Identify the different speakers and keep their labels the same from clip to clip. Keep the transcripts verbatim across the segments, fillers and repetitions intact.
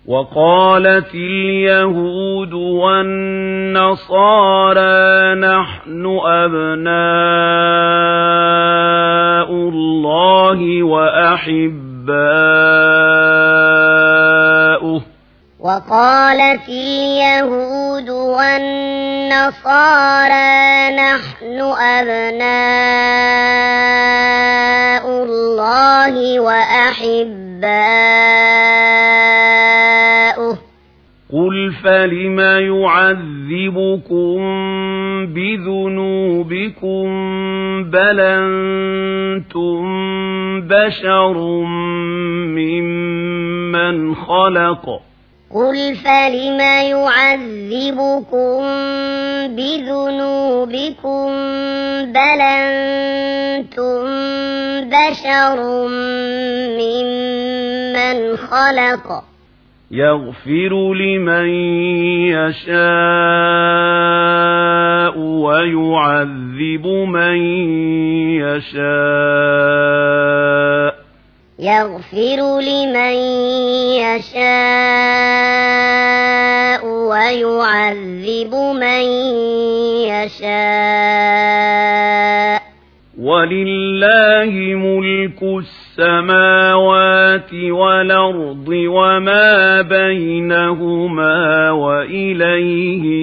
Speaker 1: وقالت اليهود والنصارى نحن أبناء الله وأحباؤه
Speaker 2: وقالت اليهود والنصارى نحن أبناء الله وأحباؤه
Speaker 1: قل فلم يعذبكم بذنوبكم بل أنتم بشر ممن خلق
Speaker 2: قل فلم يعذبكم بذنوبكم بل أنتم بشر ممن خلق
Speaker 1: يغفر لمن يشاء ويعذب من يشاء
Speaker 2: يغفر لمن يشاء ويعذب من يشاء
Speaker 1: ولله ملك السماوات والأرض وما بينهما وإليه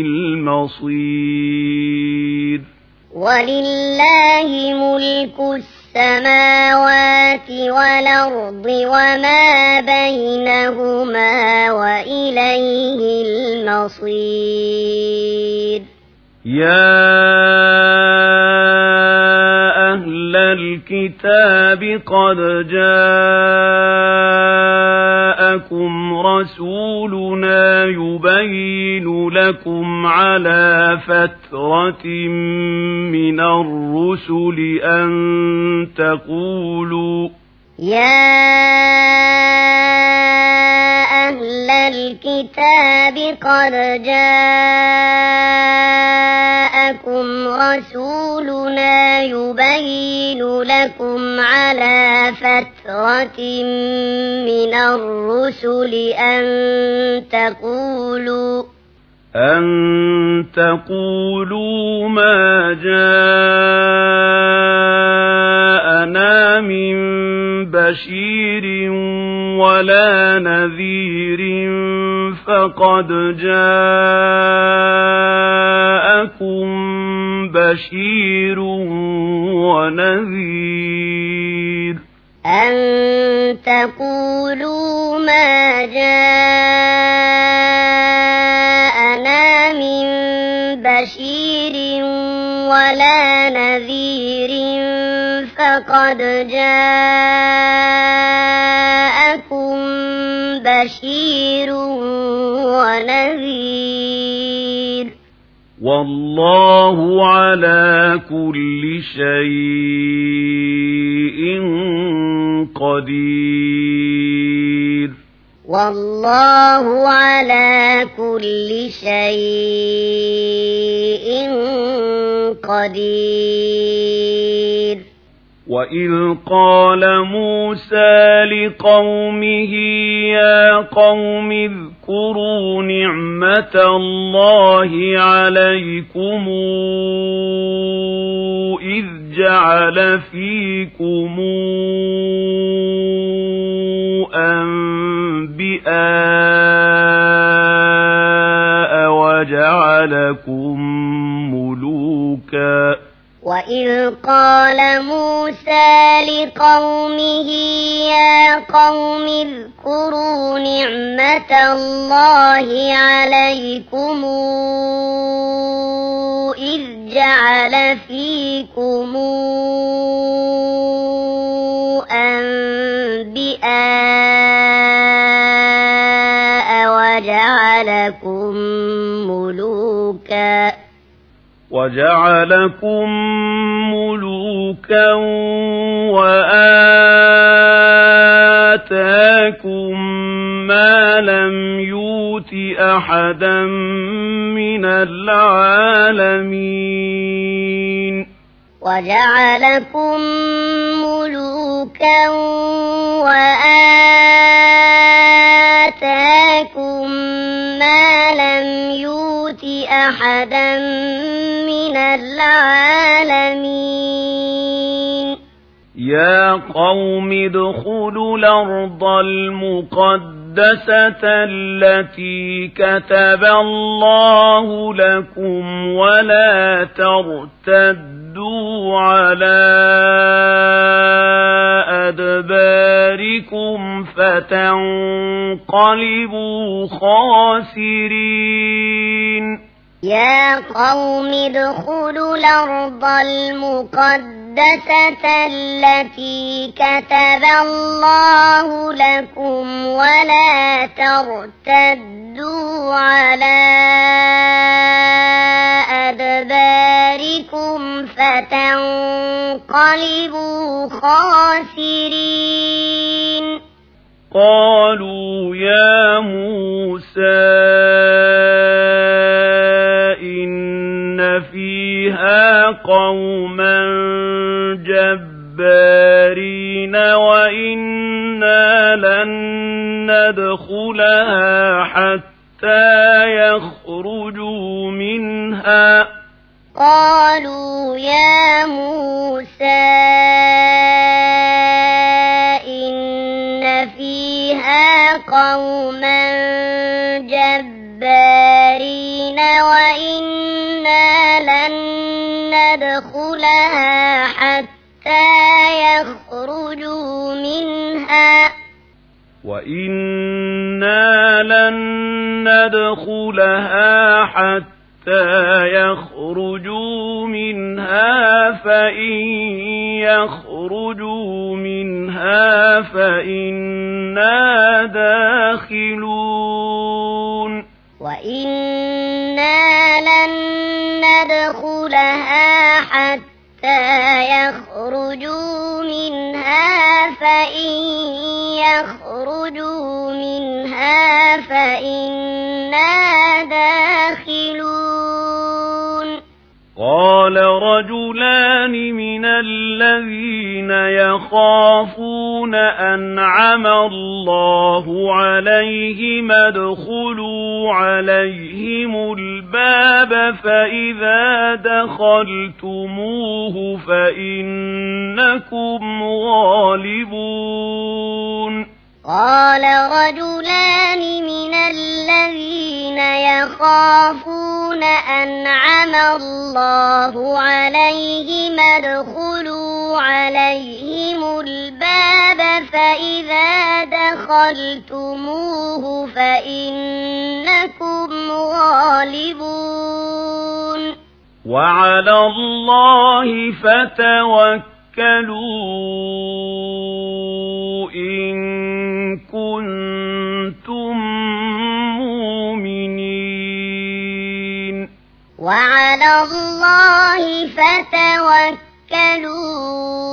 Speaker 1: المصير
Speaker 2: ولله ملك السماوات والأرض وما بينهما وإليه المصير
Speaker 1: يا أهل الكتاب قد جاءكم رسولنا يبين لكم على فترة من الرسل أن تقولوا
Speaker 2: يا أهل الكتاب قد جاءكم رسولنا يبين لكم على فترة من الرسل أن تقولوا
Speaker 1: أن تقولوا ما جاءنا من بشير ولا نذير فقد جاءكم بشير ونذير
Speaker 2: أن تقولوا ما جاءنا من بشير ولا نذير فقد جاءكم بشير ونذير
Speaker 1: والله على كل شيء قدير
Speaker 2: والله على كل شيء قدير
Speaker 1: وإذ قال موسى لقومه يا قوم اذكروا نعمة الله عليكم إذ جعل فيكم أنبياء وجعلكم ملوكا
Speaker 2: وإذ قال موسى لقومه يا قوم اذكروا نعمة الله عليكم إذ جعل فيكم أنبياء وجعلكم ملوكا
Speaker 1: وجعلكم ملوكا وآتاكم ما لم يؤت أحدا من العالمين
Speaker 2: وجعلكم ملوكا آتاكم ما لم يؤت أحدا من العالمين
Speaker 1: يا قوم ادخلوا الأرض المقدسة التي كتب الله لكم ولا ترتدوا على أدباركم فتنقلبوا خاسرين
Speaker 2: يا قوم ادخلوا الأرض المقدسة التي كتب الله لكم ولا ترتدوا على أدباركم فتنقلبوا خاسرين
Speaker 1: قالوا يا موسى إن فيها قوما جبارين وإنا لن ندخلها حتى يخرجوا منها
Speaker 2: قالوا يا موسى إن فيها قوما جبارين وإنا لن ندخلها حتى يخرجوا منها
Speaker 1: وإنا لن ندخلها حتى يخرجوا منها فإن يخرجوا منها فإنا داخلون
Speaker 2: وإنا لن ندخلها حتى يخرجوا منها فإن يخرجوا منها فإنا داخلون
Speaker 1: قال رجلان من الذين يخافون أنعم الله عليهم ادخلوا عليهم الباب فإذا دخلتموه فإنكم غالبون
Speaker 2: قال رجلان من الذين يخافون أنعم الله عليهم ادخلوا عليهم الباب فإذا دخلتموه فإنكم غالبون
Speaker 1: وعلى الله فتوكلوا إن كنتم مؤمنين
Speaker 2: وعلى الله فتوكلوا